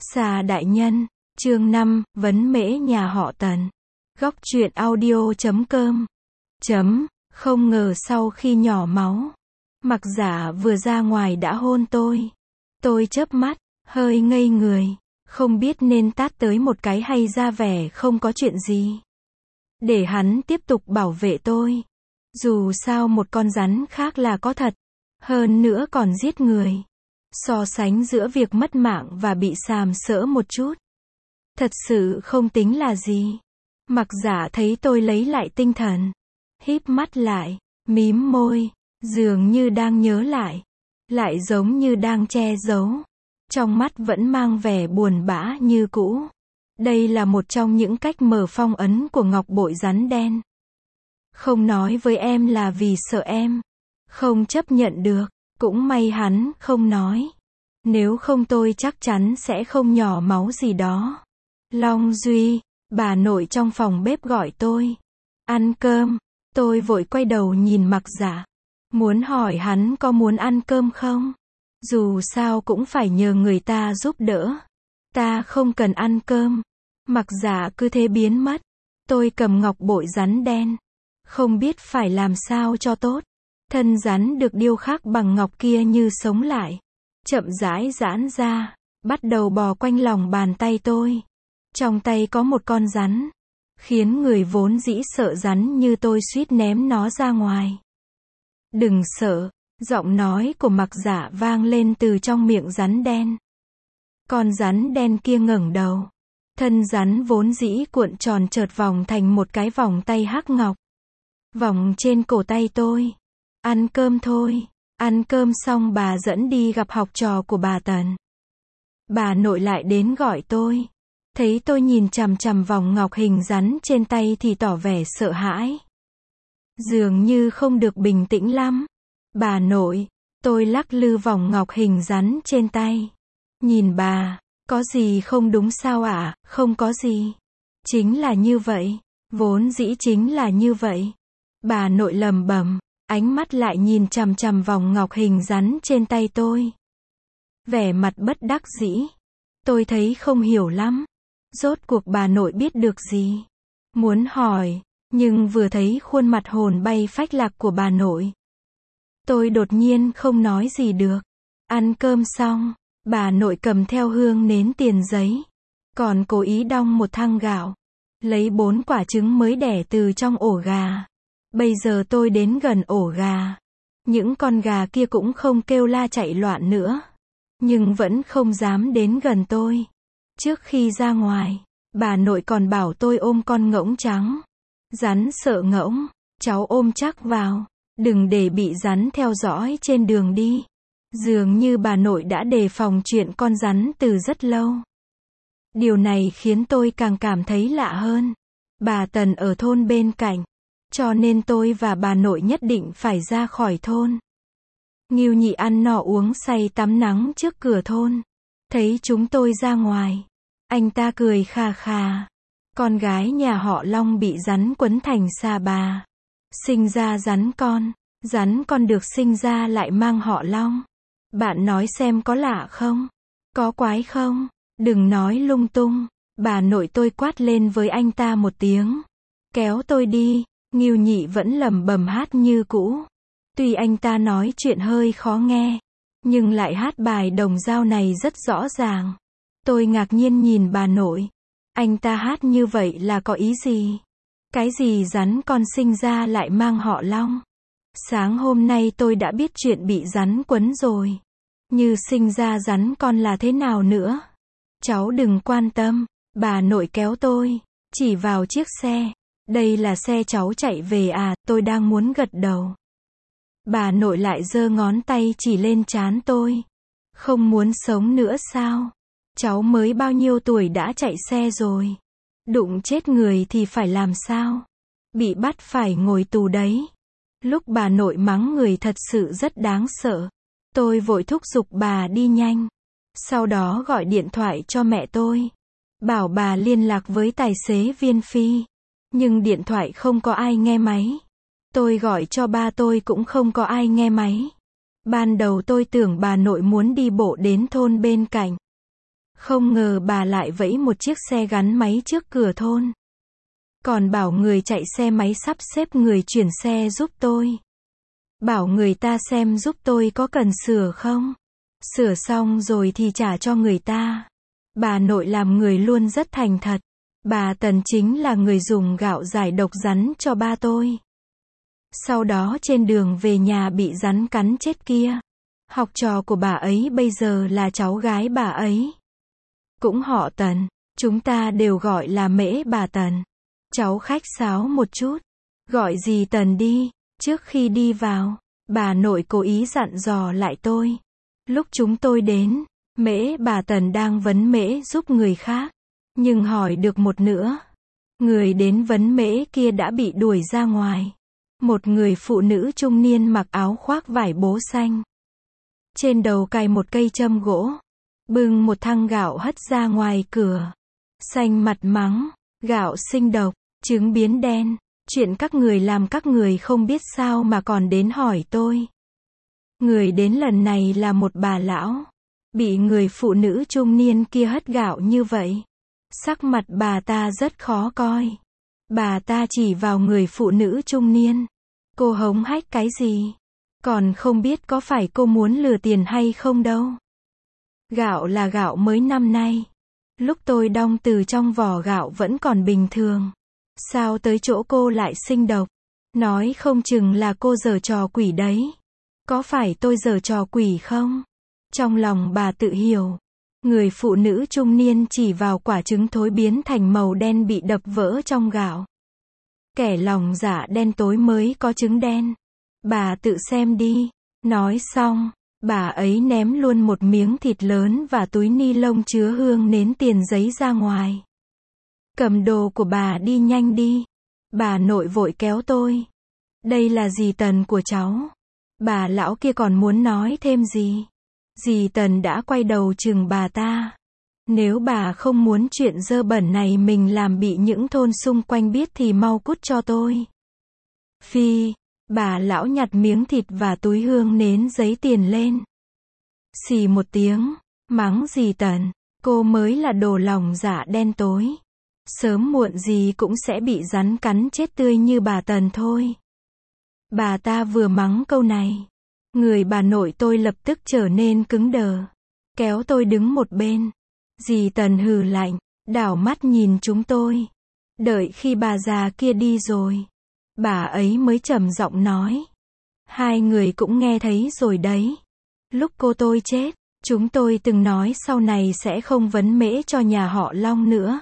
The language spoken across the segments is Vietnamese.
Xà đại nhân, chương 5, vấn mễ nhà họ Tần. Góc truyện audio.com. Không ngờ sau khi nhỏ máu, Mặc Giả vừa ra ngoài đã hôn tôi. Tôi chớp mắt, hơi ngây người, không biết nên tát tới một cái hay ra vẻ không có chuyện gì. Để hắn tiếp tục bảo vệ tôi. Dù sao một con rắn khác là có thật, hơn nữa còn giết người. So sánh giữa việc mất mạng và bị sàm sỡ một chút, thật sự không tính là gì. Mặc Giả thấy tôi lấy lại tinh thần, híp mắt lại, mím môi, dường như đang nhớ lại giống như đang che giấu. Trong mắt vẫn mang vẻ buồn bã như cũ. Đây là một trong những cách mở phong ấn của ngọc bội rắn đen. Không nói với em là vì sợ em không chấp nhận được, cũng may hắn không nói. Nếu không tôi chắc chắn sẽ không nhỏ máu gì đó. Long Duy, bà nội trong phòng bếp gọi tôi. Ăn cơm. Tôi vội quay đầu nhìn Mặc Giả. Muốn hỏi hắn có muốn ăn cơm không? Dù sao cũng phải nhờ người ta giúp đỡ. Ta không cần ăn cơm. Mặc Giả cứ thế biến mất. Tôi cầm ngọc bội rắn đen, không biết phải làm sao cho tốt. Thân rắn được điêu khắc bằng ngọc kia như sống lại, chậm rãi giãn ra, bắt đầu bò quanh lòng bàn tay tôi. Trong tay có một con rắn, khiến người vốn dĩ sợ rắn như tôi suýt ném nó ra ngoài. Đừng sợ, giọng nói của Mặc Giả vang lên từ trong miệng rắn đen. Con rắn đen kia ngẩng đầu. Thân rắn vốn dĩ cuộn tròn chợt vòng thành một cái vòng tay hắc ngọc, vòng trên cổ tay tôi. Ăn cơm thôi. Ăn cơm xong bà dẫn đi gặp học trò của bà Tần. Bà nội lại đến gọi tôi. Thấy tôi nhìn chằm chằm vòng ngọc hình rắn trên tay thì tỏ vẻ sợ hãi. Dường như không được bình tĩnh lắm. Bà nội, tôi lắc lư vòng ngọc hình rắn trên tay. Nhìn bà, có gì không đúng sao ạ? Không có gì. Chính là như vậy. Vốn dĩ chính là như vậy. Bà nội lẩm bẩm, ánh mắt lại nhìn chằm chằm vòng ngọc hình rắn trên tay tôi. Vẻ mặt bất đắc dĩ. Tôi thấy không hiểu lắm. Rốt cuộc bà nội biết được gì? Muốn hỏi, nhưng vừa thấy khuôn mặt hồn bay phách lạc của bà nội, tôi đột nhiên không nói gì được. Ăn cơm xong, bà nội cầm theo hương nến tiền giấy, còn cố ý đong một thang gạo, lấy 4 quả trứng mới đẻ từ trong ổ gà. Bây giờ tôi đến gần ổ gà, những con gà kia cũng không kêu la chạy loạn nữa, nhưng vẫn không dám đến gần tôi. Trước khi ra ngoài, bà nội còn bảo tôi ôm con ngỗng trắng. Rắn sợ ngỗng, cháu ôm chắc vào, đừng để bị rắn theo dõi trên đường đi. Dường như bà nội đã đề phòng chuyện con rắn từ rất lâu. Điều này khiến tôi càng cảm thấy lạ hơn. Bà Tần ở thôn bên cạnh, cho nên tôi và bà nội nhất định phải ra khỏi thôn. Ngưu Nhị ăn no uống say tắm nắng trước cửa thôn. Thấy chúng tôi ra ngoài, anh ta cười khà khà. Con gái nhà họ Long bị rắn quấn thành sa bà. Sinh ra rắn con được sinh ra lại mang họ Long. Bạn nói xem có lạ không? Có quái không? Đừng nói lung tung. Bà nội tôi quát lên với anh ta một tiếng, kéo tôi đi. Ngưu Nhị vẫn lẩm bẩm hát như cũ. Tuy anh ta nói chuyện hơi khó nghe, nhưng lại hát bài đồng dao này rất rõ ràng. Tôi ngạc nhiên nhìn bà nội. Anh ta hát như vậy là có ý gì? Cái gì rắn con sinh ra lại mang họ Long? Sáng hôm nay tôi đã biết chuyện bị rắn quấn rồi. Như sinh ra rắn con là thế nào nữa? Cháu đừng quan tâm. Bà nội kéo tôi, chỉ vào chiếc xe. Đây là xe cháu chạy về à? Tôi đang muốn gật đầu. Bà nội lại giơ ngón tay chỉ lên trán tôi. Không muốn sống nữa sao? Cháu mới bao nhiêu tuổi đã chạy xe rồi? Đụng chết người thì phải làm sao? Bị bắt phải ngồi tù đấy. Lúc bà nội mắng người thật sự rất đáng sợ. Tôi vội thúc giục bà đi nhanh. Sau đó gọi điện thoại cho mẹ tôi, bảo bà liên lạc với tài xế Viên Phi. Nhưng điện thoại không có ai nghe máy. Tôi gọi cho ba tôi cũng không có ai nghe máy. Ban đầu tôi tưởng bà nội muốn đi bộ đến thôn bên cạnh. Không ngờ bà lại vẫy một chiếc xe gắn máy trước cửa thôn. Còn bảo người chạy xe máy sắp xếp người chuyển xe giúp tôi. Bảo người ta xem giúp tôi có cần sửa không. Sửa xong rồi thì trả cho người ta. Bà nội làm người luôn rất thành thật. Bà Tần chính là người dùng gạo giải độc rắn cho ba tôi. Sau đó trên đường về nhà bị rắn cắn chết kia. Học trò của bà ấy bây giờ là cháu gái bà ấy. Cũng họ Tần. Chúng ta đều gọi là Mễ bà Tần. Cháu khách sáo một chút. Gọi dì Tần đi. Trước khi đi vào, bà nội cố ý dặn dò lại tôi. Lúc chúng tôi đến, Mễ bà Tần đang vấn Mễ giúp người khác. Nhưng hỏi được một nữa. Người đến vấn Mễ kia đã bị đuổi ra ngoài. Một người phụ nữ trung niên mặc áo khoác vải bố xanh. Trên đầu cài một cây châm gỗ. Bưng một thăng gạo hất ra ngoài cửa. Xanh mặt mắng, gạo sinh độc, trứng biến đen. Chuyện các người làm các người không biết sao mà còn đến hỏi tôi. Người đến lần này là một bà lão. Bị người phụ nữ trung niên kia hất gạo như vậy. Sắc mặt bà ta rất khó coi. Bà ta chỉ vào người phụ nữ trung niên. Cô hống hách cái gì? Còn không biết có phải cô muốn lừa tiền hay không đâu. Gạo là gạo mới năm nay. Lúc tôi đong từ trong vỏ gạo vẫn còn bình thường. Sao tới chỗ cô lại sinh độc? Nói không chừng là cô giở trò quỷ đấy. Có phải tôi giở trò quỷ không? Trong lòng bà tự hiểu. Người phụ nữ trung niên chỉ vào quả trứng thối biến thành màu đen bị đập vỡ trong gạo. Kẻ lòng dạ đen tối mới có trứng đen. Bà tự xem đi. Nói xong, bà ấy ném luôn một miếng thịt lớn và túi ni lông chứa hương nến tiền giấy ra ngoài. Cầm đồ của bà đi nhanh đi. Bà nội vội kéo tôi. Đây là dì Tần của cháu. Bà lão kia còn muốn nói thêm gì. Dì Tần đã quay đầu chừng bà ta. Nếu bà không muốn chuyện dơ bẩn này mình làm bị những thôn xung quanh biết thì mau cút cho tôi. Phi, bà lão nhặt miếng thịt và túi hương nến giấy tiền lên. Xì một tiếng, mắng dì Tần, cô mới là đồ lòng dạ đen tối. Sớm muộn gì cũng sẽ bị rắn cắn chết tươi như bà Tần thôi. Bà ta vừa mắng câu này. Người bà nội tôi lập tức trở nên cứng đờ. Kéo tôi đứng một bên. Dì Tần hừ lạnh, đảo mắt nhìn chúng tôi. Đợi khi bà già kia đi rồi. Bà ấy mới trầm giọng nói. Hai người cũng nghe thấy rồi đấy. Lúc cô tôi chết, chúng tôi từng nói sau này sẽ không vấn Mễ cho nhà họ Long nữa.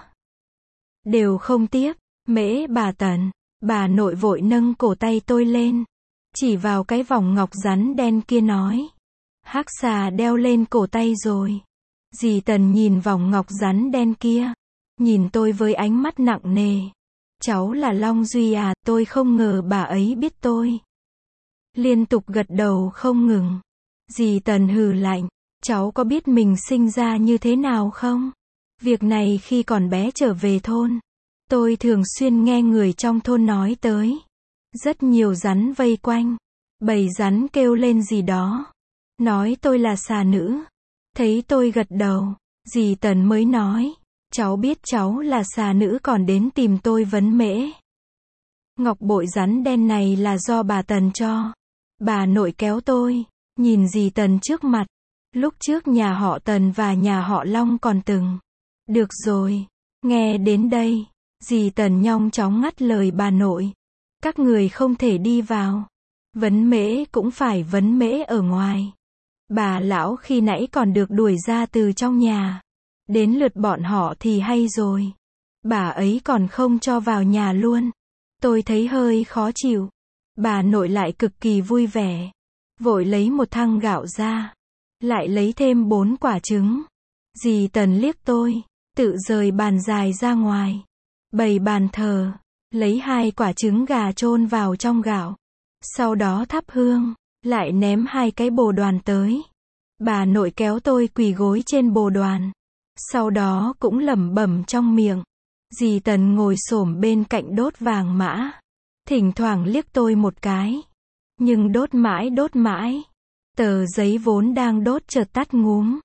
Đều không tiếc, Mễ bà Tần. Bà nội vội nâng cổ tay tôi lên. Chỉ vào cái vòng ngọc rắn đen kia nói. Hắc xà đeo lên cổ tay rồi. Dì Tần nhìn vòng ngọc rắn đen kia. Nhìn tôi với ánh mắt nặng nề. Cháu là Long Duy à, tôi không ngờ bà ấy biết tôi. Liên tục gật đầu không ngừng. Dì Tần hừ lạnh. Cháu có biết mình sinh ra như thế nào không? Việc này khi còn bé trở về thôn. Tôi thường xuyên nghe người trong thôn nói tới. Rất nhiều rắn vây quanh. Bầy rắn kêu lên gì đó. Nói tôi là xà nữ. Thấy tôi gật đầu. Dì Tần mới nói. Cháu biết cháu là xà nữ còn đến tìm tôi vấn Mễ. Ngọc bội rắn đen này là do bà Tần cho. Bà nội kéo tôi. Nhìn dì Tần trước mặt. Lúc trước nhà họ Tần và nhà họ Long còn từng. Được rồi. Nghe đến đây. Dì Tần nhong chóng ngắt lời bà nội. Các người không thể đi vào. Vấn Mễ cũng phải vấn Mễ ở ngoài. Bà lão khi nãy còn được đuổi ra từ trong nhà. Đến lượt bọn họ thì hay rồi. Bà ấy còn không cho vào nhà luôn. Tôi thấy hơi khó chịu. Bà nội lại cực kỳ vui vẻ. Vội lấy một thăng gạo ra. Lại lấy thêm 4 quả trứng. Dì Tần liếc tôi. Tự rời bàn dài ra ngoài. Bày bàn thờ. Lấy 2 quả trứng gà chôn vào trong gạo. Sau đó thắp hương. Lại ném 2 cái bồ đoàn tới. Bà nội kéo tôi quỳ gối trên bồ đoàn. Sau đó cũng lẩm bẩm trong miệng. Dì Tần ngồi xổm bên cạnh đốt vàng mã. Thỉnh thoảng liếc tôi một cái. Nhưng đốt mãi. Tờ giấy vốn đang đốt chợt tắt ngúm.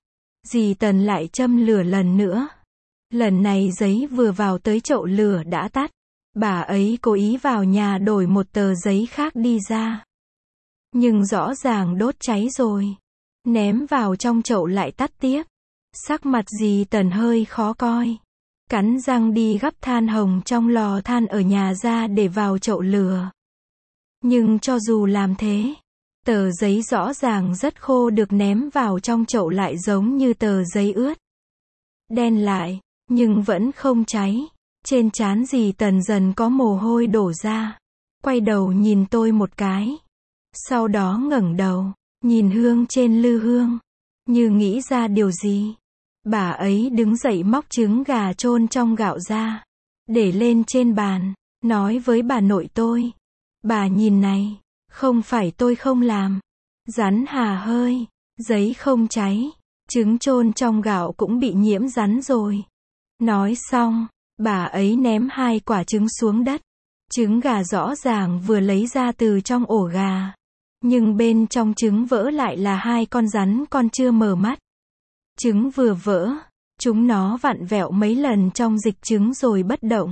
Dì Tần lại châm lửa lần nữa. Lần này giấy vừa vào tới chậu lửa đã tắt. Bà ấy cố ý vào nhà đổi một tờ giấy khác đi ra. Nhưng rõ ràng đốt cháy rồi. Ném vào trong chậu lại tắt tiếp. Sắc mặt dì Tần hơi khó coi. Cắn răng đi gắp than hồng trong lò than ở nhà ra để vào chậu lửa. Nhưng cho dù làm thế, tờ giấy rõ ràng rất khô được ném vào trong chậu lại giống như tờ giấy ướt. Đen lại, nhưng vẫn không cháy. Trên trán dì Tần dần có mồ hôi đổ ra. Quay đầu nhìn tôi một cái. Sau đó ngẩng đầu, nhìn hương trên lư hương. Như nghĩ ra điều gì. Bà ấy đứng dậy móc trứng gà chôn trong gạo ra. Để lên trên bàn, nói với bà nội tôi. Bà nhìn này, không phải tôi không làm. Rắn hà hơi, giấy không cháy, trứng chôn trong gạo cũng bị nhiễm rắn rồi. Nói xong, bà ấy ném 2 quả trứng xuống đất. Trứng gà rõ ràng vừa lấy ra từ trong ổ gà. Nhưng bên trong trứng vỡ lại là 2 con rắn con chưa mở mắt. Trứng vừa vỡ, chúng nó vặn vẹo mấy lần trong dịch trứng rồi bất động.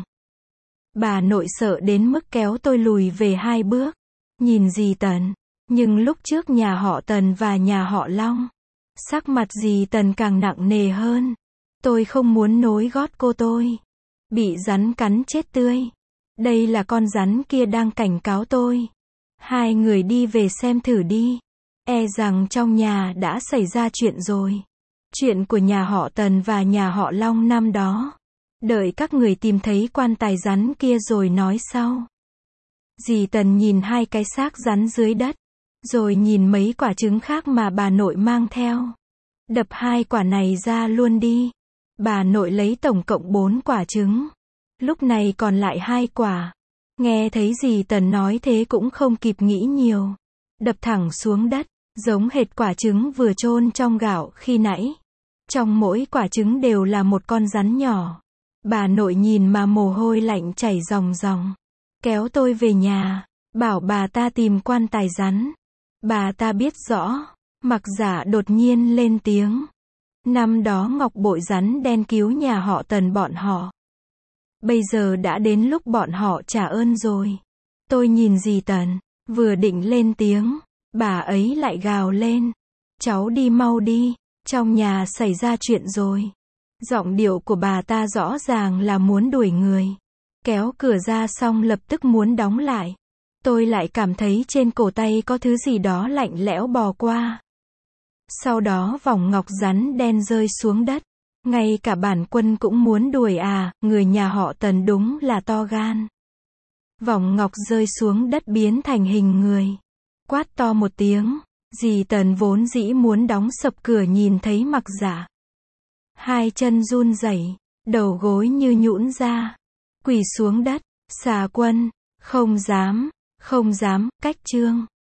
Bà nội sợ đến mức kéo tôi lùi về 2 bước. Nhìn dì Tần. Nhưng lúc trước nhà họ Tần và nhà họ Long. Sắc mặt dì Tần càng nặng nề hơn. Tôi không muốn nối gót cô tôi. Bị rắn cắn chết tươi. Đây là con rắn kia đang cảnh cáo tôi. 2 người đi về xem thử đi. E rằng trong nhà đã xảy ra chuyện rồi. Chuyện của nhà họ Tần và nhà họ Long năm đó. Đợi các người tìm thấy quan tài rắn kia rồi nói sau. Dì Tần nhìn 2 cái xác rắn dưới đất. Rồi nhìn mấy quả trứng khác mà bà nội mang theo. Đập 2 quả này ra luôn đi. Bà nội lấy tổng cộng 4 quả trứng. Lúc này còn lại 2 quả. Nghe thấy dì Tần nói thế cũng không kịp nghĩ nhiều. Đập thẳng xuống đất, giống hệt quả trứng vừa chôn trong gạo khi nãy. Trong mỗi quả trứng đều là một con rắn nhỏ. Bà nội nhìn mà mồ hôi lạnh chảy ròng ròng. Kéo tôi về nhà, bảo bà ta tìm quan tài rắn. Bà ta biết rõ. Mặc Giả đột nhiên lên tiếng. Năm đó ngọc bội rắn đen cứu nhà họ Tần bọn họ. Bây giờ đã đến lúc bọn họ trả ơn rồi. Tôi nhìn dì Tần, vừa định lên tiếng, bà ấy lại gào lên. Cháu đi mau đi, trong nhà xảy ra chuyện rồi. Giọng điệu của bà ta rõ ràng là muốn đuổi người. Kéo cửa ra xong lập tức muốn đóng lại. Tôi lại cảm thấy trên cổ tay có thứ gì đó lạnh lẽo bò qua. Sau đó vòng ngọc rắn đen rơi xuống đất. Ngay cả bản quân cũng muốn đuổi à, người nhà họ Tần đúng là to gan. Vòng ngọc rơi xuống đất biến thành hình người. Quát to một tiếng, dì Tần vốn dĩ muốn đóng sập cửa nhìn thấy Mặc Giả. 2 chân run rẩy, đầu gối như nhũn ra. Quỳ xuống đất, xà quân, không dám, cách trương.